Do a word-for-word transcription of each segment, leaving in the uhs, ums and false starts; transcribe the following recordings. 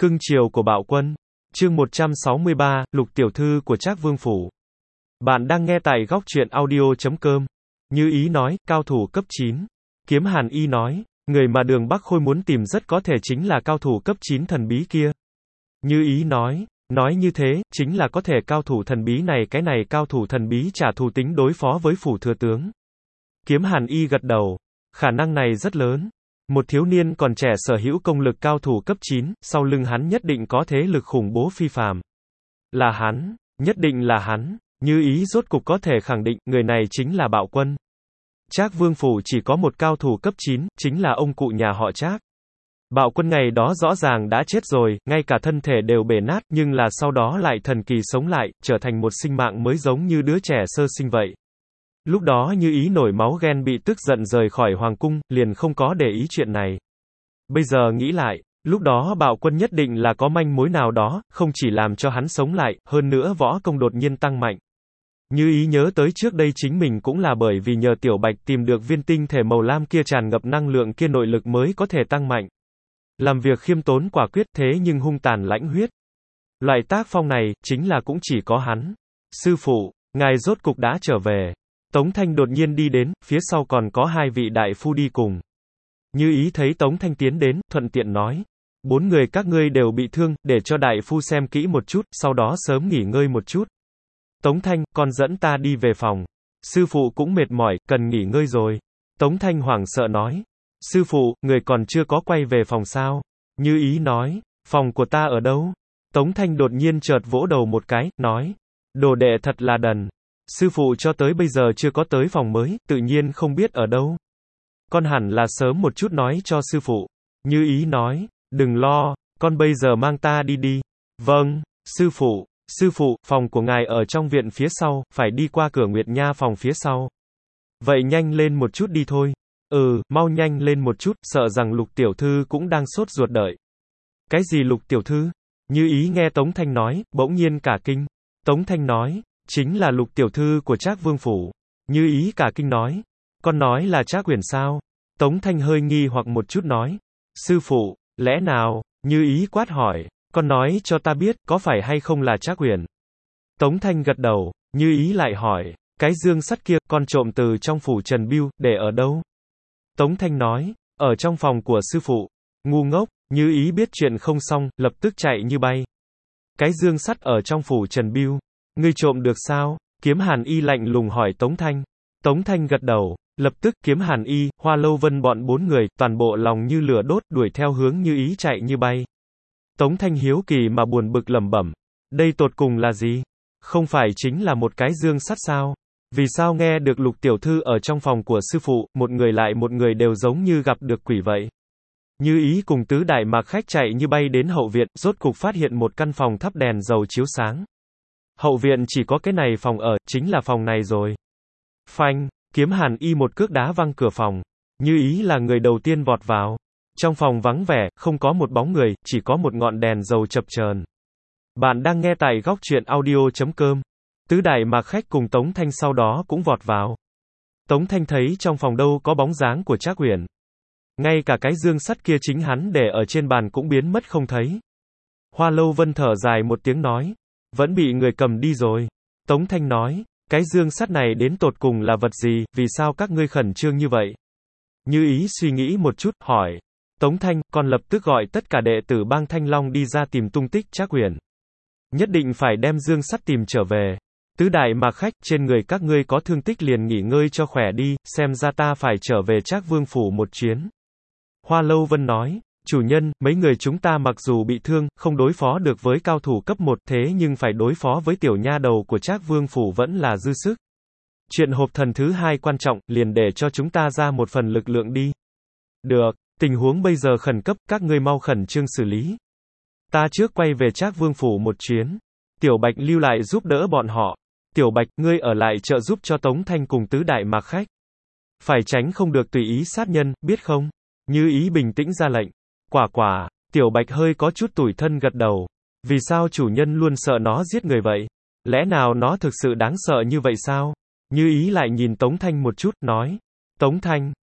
Cưng chiều của Bạo Quân. Chương một trăm sáu mươi ba, Lục tiểu thư của Trác Vương phủ. Bạn đang nghe tại góc truyện audio chấm com. Như ý nói, cao thủ cấp chín. Kiếm Hàn Y nói, người mà Đường Bắc Khôi muốn tìm rất có thể chính là cao thủ cấp chín thần bí kia. Như ý nói, nói như thế, chính là có thể cao thủ thần bí này cái này cao thủ thần bí trả thù tính đối phó với phủ thừa tướng. Kiếm Hàn Y gật đầu, khả năng này rất lớn. Một thiếu niên còn trẻ sở hữu công lực cao thủ cấp chín, sau lưng hắn nhất định có thế lực khủng bố phi phàm. Là hắn, nhất định là hắn. Như ý rốt cục có thể khẳng định, người này chính là Bạo Quân. Trác Vương phủ chỉ có một cao thủ cấp chín, chính là ông cụ nhà họ Trác. Bạo Quân ngày đó rõ ràng đã chết rồi, ngay cả thân thể đều bể nát, nhưng là sau đó lại thần kỳ sống lại, trở thành một sinh mạng mới giống như đứa trẻ sơ sinh vậy. Lúc đó Như ý nổi máu ghen bị tức giận rời khỏi hoàng cung, liền không có để ý chuyện này. Bây giờ nghĩ lại, lúc đó Bạo Quân nhất định là có manh mối nào đó, không chỉ làm cho hắn sống lại, hơn nữa võ công đột nhiên tăng mạnh. Như ý nhớ tới trước đây chính mình cũng là bởi vì nhờ Tiểu Bạch tìm được viên tinh thể màu lam kia tràn ngập năng lượng kia nội lực mới có thể tăng mạnh. Làm việc khiêm tốn quả quyết thế nhưng hung tàn lãnh huyết. Loại tác phong này, chính là cũng chỉ có hắn. Sư phụ, ngài rốt cục đã trở về. Tống Thanh đột nhiên đi đến, phía sau còn có hai vị đại phu đi cùng. Như ý thấy Tống Thanh tiến đến, thuận tiện nói. Bốn người các ngươi đều bị thương, để cho đại phu xem kỹ một chút, sau đó sớm nghỉ ngơi một chút. Tống Thanh, con dẫn ta đi về phòng. Sư phụ cũng mệt mỏi, cần nghỉ ngơi rồi. Tống Thanh hoảng sợ nói. Sư phụ, người còn chưa có quay về phòng sao? Như ý nói. Phòng của ta ở đâu? Tống Thanh đột nhiên chợt vỗ đầu một cái, nói. Đồ đệ thật là đần. Sư phụ cho tới bây giờ chưa có tới phòng mới, tự nhiên không biết ở đâu. Con hẳn là sớm một chút nói cho sư phụ. Như ý nói. Đừng lo, con bây giờ mang ta đi đi. Vâng, sư phụ. Sư phụ, phòng của ngài ở trong viện phía sau, phải đi qua cửa Nguyệt Nha phòng phía sau. Vậy nhanh lên một chút đi thôi. Ừ, mau nhanh lên một chút, sợ rằng Lục tiểu thư cũng đang sốt ruột đợi. Cái gì Lục tiểu thư? Như ý nghe Tống Thanh nói, bỗng nhiên cả kinh. Tống Thanh nói, chính là Lục tiểu thư của Trác Vương phủ. Như ý cả kinh nói, con nói là Trác Uyển sao? Tống Thanh hơi nghi hoặc một chút nói, sư phụ, lẽ nào? Như ý quát hỏi, con nói cho ta biết, có phải hay không là Trác Uyển? Tống Thanh gật đầu, Như ý lại hỏi, cái dương sắt kia, con trộm từ trong phủ Trần Bưu, để ở đâu? Tống Thanh nói, ở trong phòng của sư phụ. Ngu ngốc. Như ý biết chuyện không xong, lập tức chạy như bay. Cái dương sắt ở trong phủ Trần Bưu, ngươi trộm được sao? Kiếm Hàn Y lạnh lùng hỏi Tống Thanh. Tống Thanh gật đầu, lập tức Kiếm Hàn Y, Hoa Lâu Vân bọn bốn người, toàn bộ lòng như lửa đốt, đuổi theo hướng Như ý chạy như bay. Tống Thanh hiếu kỳ mà buồn bực lẩm bẩm, đây tột cùng là gì? Không phải chính là một cái dương sắt sao? Vì sao nghe được Lục tiểu thư ở trong phòng của sư phụ, một người lại một người đều giống như gặp được quỷ vậy? Như ý cùng tứ đại mạc khách chạy như bay đến hậu viện, rốt cục phát hiện một căn phòng thắp đèn dầu chiếu sáng. Hậu viện chỉ có cái này phòng ở, chính là phòng này rồi. Phanh, Kiếm Hàn Y một cước đá văng cửa phòng. Như ý là người đầu tiên vọt vào. Trong phòng vắng vẻ, không có một bóng người, chỉ có một ngọn đèn dầu chập chờn. Bạn đang nghe tại góc truyện audio chấm com. Tứ đại mạc khách cùng Tống Thanh sau đó cũng vọt vào. Tống Thanh thấy trong phòng đâu có bóng dáng của Trác Uyển. Ngay cả cái dương sắt kia chính hắn để ở trên bàn cũng biến mất không thấy. Hoa Lâu Vân thở dài một tiếng nói, vẫn bị người cầm đi rồi. Tống Thanh nói, cái dương sắt này đến tột cùng là vật gì, vì sao các ngươi khẩn trương như vậy? Như ý suy nghĩ một chút, hỏi. Tống Thanh, con lập tức gọi tất cả đệ tử bang Thanh Long đi ra tìm tung tích Trác Uyển. Nhất định phải đem dương sắt tìm trở về. Tứ đại mạc khách, trên người các ngươi có thương tích liền nghỉ ngơi cho khỏe đi, xem ra ta phải trở về Trác Vương phủ một chuyến. Hoa Lâu Vân nói, chủ nhân, mấy người chúng ta mặc dù bị thương, không đối phó được với cao thủ cấp một, thế nhưng phải đối phó với tiểu nha đầu của Trác Vương phủ vẫn là dư sức. Chuyện hộp thần thứ hai quan trọng, liền để cho chúng ta ra một phần lực lượng đi. Được, tình huống bây giờ khẩn cấp, các ngươi mau khẩn trương xử lý. Ta trước quay về Trác Vương phủ một chuyến. Tiểu Bạch lưu lại giúp đỡ bọn họ. Tiểu Bạch, ngươi ở lại trợ giúp cho Tống Thanh cùng tứ đại mạc khách. Phải tránh không được tùy ý sát nhân, biết không? Như ý bình tĩnh ra lệnh. Quả quả, Tiểu Bạch hơi có chút tủi thân gật đầu. Vì sao chủ nhân luôn sợ nó giết người vậy? Lẽ nào nó thực sự đáng sợ như vậy sao? Như ý lại nhìn Tống Thanh một chút, nói. Tống Thanh,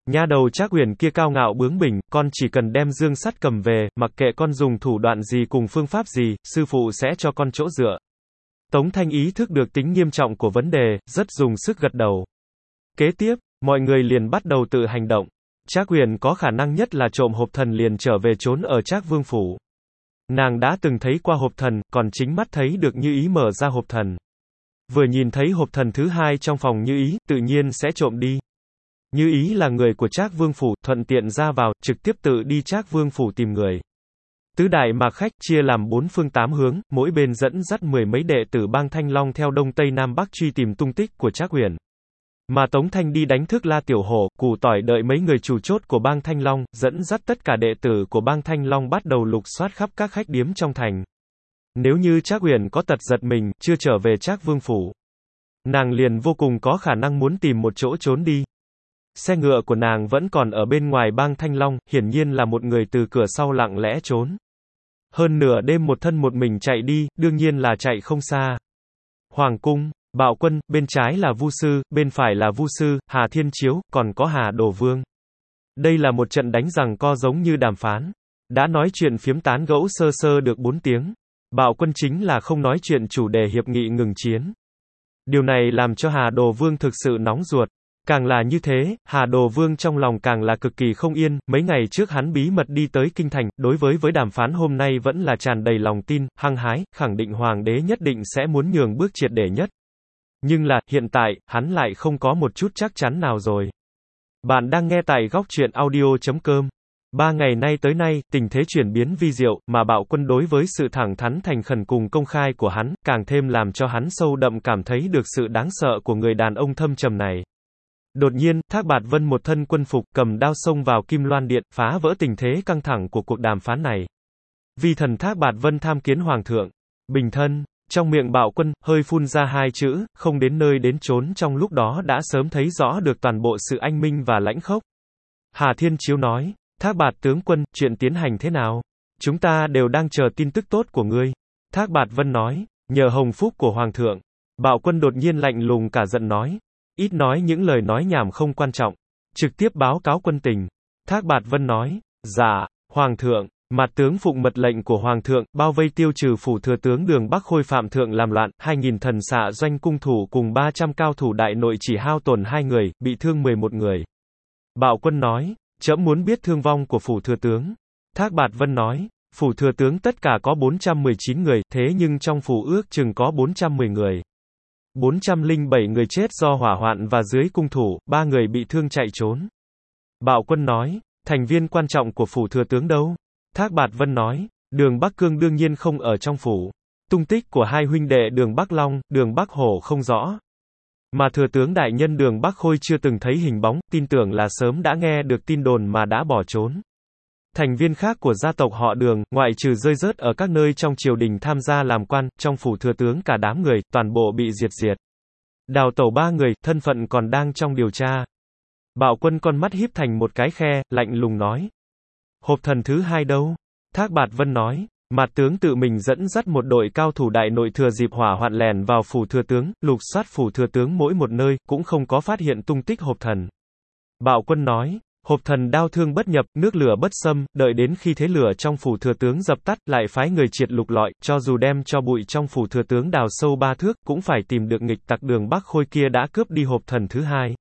Nha đầu Trác Uyển kia cao ngạo bướng bỉnh, con chỉ cần đem dương sắt cầm về, mặc kệ con dùng thủ đoạn gì cùng phương pháp gì, sư phụ sẽ cho con chỗ dựa. Tống Thanh ý thức được tính nghiêm trọng của vấn đề, rất dùng sức gật đầu. Kế tiếp, mọi người liền bắt đầu tự hành động. Trác Uyển có khả năng nhất là trộm hộp thần liền trở về trốn ở Trác Vương phủ. Nàng đã từng thấy qua hộp thần, còn chính mắt thấy được Như Ý mở ra hộp thần. Vừa nhìn thấy hộp thần thứ hai trong phòng Như Ý, tự nhiên sẽ trộm đi. Như Ý là người của Trác Vương phủ, thuận tiện ra vào, trực tiếp tự đi Trác Vương phủ tìm người. Tứ đại mạc khách chia làm bốn phương tám hướng, mỗi bên dẫn dắt mười mấy đệ tử bang Thanh Long theo đông tây nam bắc truy tìm tung tích của Trác Uyển. Mà Tống Thanh đi đánh thức La Tiểu Hổ, Cù Tỏi đợi mấy người chủ chốt của bang Thanh Long, dẫn dắt tất cả đệ tử của bang Thanh Long bắt đầu lục soát khắp các khách điếm trong thành. Nếu như Trác Uyển có tật giật mình, chưa trở về Trác Vương phủ, nàng liền vô cùng có khả năng muốn tìm một chỗ trốn đi. Xe ngựa của nàng vẫn còn ở bên ngoài bang Thanh Long, hiển nhiên là một người từ cửa sau lặng lẽ trốn. Hơn nửa đêm một thân một mình chạy đi, đương nhiên là chạy không xa. Hoàng cung, Bạo Quân, bên trái là Vu Sư, bên phải là Vu Sư, Hà Thiên Chiếu, còn có Hà Đồ Vương. Đây là một trận đánh giằng co giống như đàm phán. Đã nói chuyện phiếm tán gẫu sơ sơ được bốn tiếng. Bạo Quân chính là không nói chuyện chủ đề hiệp nghị ngừng chiến. Điều này làm cho Hà Đồ Vương thực sự nóng ruột. Càng là như thế, Hà Đồ Vương trong lòng càng là cực kỳ không yên, mấy ngày trước hắn bí mật đi tới Kinh Thành, đối với với đàm phán hôm nay vẫn là tràn đầy lòng tin, hăng hái, khẳng định Hoàng đế nhất định sẽ muốn nhường bước triệt để nhất. Nhưng là, hiện tại, hắn lại không có một chút chắc chắn nào rồi. Bạn đang nghe tại góc truyện audio chấm com. Ba ngày nay tới nay, tình thế chuyển biến vi diệu, mà Bạo Quân đối với sự thẳng thắn thành khẩn cùng công khai của hắn, càng thêm làm cho hắn sâu đậm cảm thấy được sự đáng sợ của người đàn ông thâm trầm này. Đột nhiên, Thác Bạt Vân một thân quân phục, cầm đao xông vào Kim Loan Điện, phá vỡ tình thế căng thẳng của cuộc đàm phán này. Vi thần Thác Bạt Vân tham kiến Hoàng thượng. Bình thân. Trong miệng Bạo Quân, hơi phun ra hai chữ, không đến nơi đến chốn trong lúc đó đã sớm thấy rõ được toàn bộ sự anh minh và lãnh khốc. Hà Thiên Chiếu nói, Thác Bạt tướng quân, chuyện tiến hành thế nào? Chúng ta đều đang chờ tin tức tốt của ngươi. Thác Bạt Vân nói, nhờ hồng phúc của Hoàng thượng. Bạo Quân đột nhiên lạnh lùng cả giận nói, ít nói những lời nói nhảm không quan trọng. Trực tiếp báo cáo quân tình. Thác Bạt Vân nói, dạ, Hoàng thượng. Mặt tướng phụng mật lệnh của Hoàng thượng, bao vây tiêu trừ phủ thừa tướng Đường Bắc Khôi phạm thượng làm loạn, hai nghìn thần xạ doanh cung thủ cùng ba trăm cao thủ đại nội chỉ hao tổn hai người, bị thương mười một người. Bạo Quân nói, trẫm muốn biết thương vong của phủ thừa tướng. Thác Bạt Vân nói, phủ thừa tướng tất cả có bốn trăm mười chín người, thế nhưng trong phủ ước chừng có bốn trăm mười người. bốn trăm lẻ bảy người chết do hỏa hoạn và dưới cung thủ, ba người bị thương chạy trốn. Bạo Quân nói, thành viên quan trọng của phủ thừa tướng đâu? Thác Bạt Vân nói, Đường Bắc Cương đương nhiên không ở trong phủ. Tung tích của hai huynh đệ Đường Bắc Long, Đường Bắc Hổ không rõ. Mà thừa tướng đại nhân Đường Bắc Khôi chưa từng thấy hình bóng, tin tưởng là sớm đã nghe được tin đồn mà đã bỏ trốn. Thành viên khác của gia tộc họ Đường, ngoại trừ rơi rớt ở các nơi trong triều đình tham gia làm quan, trong phủ thừa tướng cả đám người, toàn bộ bị diệt diệt. Đào tẩu ba người, thân phận còn đang trong điều tra. Bạo Quân con mắt híp thành một cái khe, lạnh lùng nói. Hộp thần thứ hai đâu? Thác Bạt Vân nói, Mạt tướng tự mình dẫn dắt một đội cao thủ đại nội thừa dịp hỏa hoạn lèn vào phủ thừa tướng, lục soát phủ thừa tướng mỗi một nơi, cũng không có phát hiện tung tích hộp thần. Bạo Quân nói, hộp thần đao thương bất nhập, nước lửa bất xâm, đợi đến khi thế lửa trong phủ thừa tướng dập tắt, lại phái người triệt lục lọi, cho dù đem cho bụi trong phủ thừa tướng đào sâu ba thước, cũng phải tìm được nghịch tặc Đường Bắc Khôi kia đã cướp đi hộp thần thứ hai.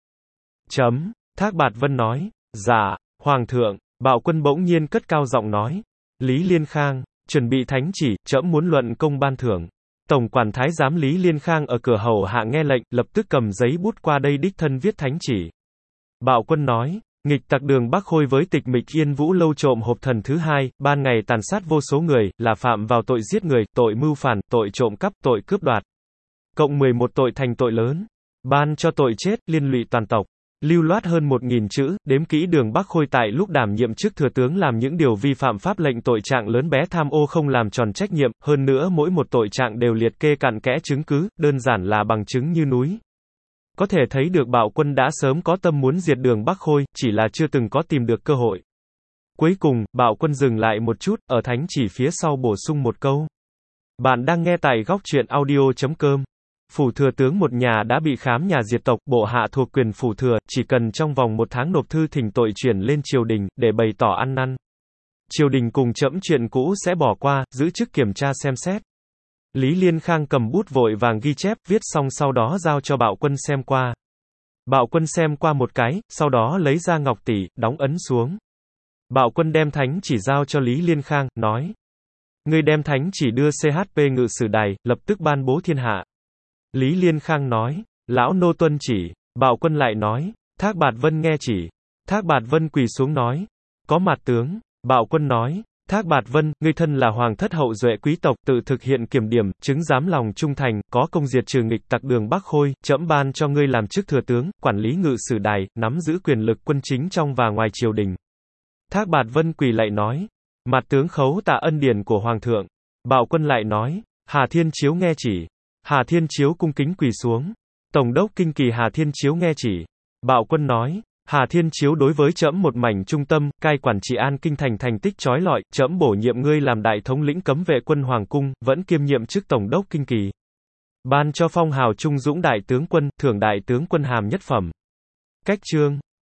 Chấm. Thác Bạt Vân nói, dạ, Hoàng thượng. Bạo Quân bỗng nhiên cất cao giọng nói, Lý Liên Khang, chuẩn bị thánh chỉ, trẫm muốn luận công ban thưởng. Tổng quản thái giám Lý Liên Khang ở cửa hầu hạ nghe lệnh, lập tức cầm giấy bút qua đây đích thân viết thánh chỉ. Bạo Quân nói, nghịch tặc Đường Bắc Khôi với tịch mịch Yên Vũ lâu trộm hộp thần thứ hai, ban ngày tàn sát vô số người, là phạm vào tội giết người, tội mưu phản, tội trộm cắp, tội cướp đoạt. Cộng mười một tội thành tội lớn. Ban cho tội chết, liên lụy toàn tộc. Lưu loát hơn một nghìn chữ, đếm kỹ Đường Bắc Khôi tại lúc đảm nhiệm chức thừa tướng làm những điều vi phạm pháp lệnh tội trạng lớn bé tham ô không làm tròn trách nhiệm, hơn nữa mỗi một tội trạng đều liệt kê cặn kẽ chứng cứ, đơn giản là bằng chứng như núi. Có thể thấy được Bạo Quân đã sớm có tâm muốn diệt Đường Bắc Khôi, chỉ là chưa từng có tìm được cơ hội. Cuối cùng, Bạo Quân dừng lại một chút, ở thánh chỉ phía sau bổ sung một câu. Bạn đang nghe tại góc truyện audio chấm com. Phủ thừa tướng một nhà đã bị khám nhà diệt tộc, bộ hạ thuộc quyền phủ thừa, chỉ cần trong vòng một tháng nộp thư thỉnh tội chuyển lên triều đình, để bày tỏ ăn năn. Triều đình cùng trẫm chuyện cũ sẽ bỏ qua, giữ chức kiểm tra xem xét. Lý Liên Khang cầm bút vội vàng ghi chép, viết xong sau đó giao cho Bạo Quân xem qua. Bạo Quân xem qua một cái, sau đó lấy ra ngọc tỷ, đóng ấn xuống. Bạo Quân đem thánh chỉ giao cho Lý Liên Khang, nói. Ngươi đem thánh chỉ đưa xê hát pê ngự sử đài, lập tức ban bố thiên hạ. Lý Liên Khang nói. Lão nô tuân chỉ. Bạo Quân lại nói. Thác Bạt Vân nghe chỉ. Thác Bạt Vân quỳ xuống nói. Có mặt tướng. Bạo Quân nói. Thác Bạt Vân, ngươi thân là hoàng thất hậu duệ quý tộc, tự thực hiện kiểm điểm, chứng giám lòng trung thành, có công diệt trừ nghịch tặc Đường Bắc Khôi, trẫm ban cho ngươi làm chức thừa tướng, quản lý ngự sử đài, nắm giữ quyền lực quân chính trong và ngoài triều đình. Thác Bạt Vân quỳ lạy nói. Mặt tướng khấu tạ ân điển của hoàng thượng. Bạo Quân lại nói. Hà Thiên Chiếu nghe chỉ. Hà Thiên Chiếu cung kính quỳ xuống. Tổng đốc kinh kỳ Hà Thiên Chiếu nghe chỉ. Bạo Quân nói. Hà Thiên Chiếu đối với trẫm một mảnh trung tâm, cai quản trị an kinh thành thành tích chói lọi, trẫm bổ nhiệm ngươi làm đại thống lĩnh cấm vệ quân hoàng cung, vẫn kiêm nhiệm chức tổng đốc kinh kỳ. Ban cho phong hào trung dũng đại tướng quân, thưởng đại tướng quân hàm nhất phẩm. Cách chương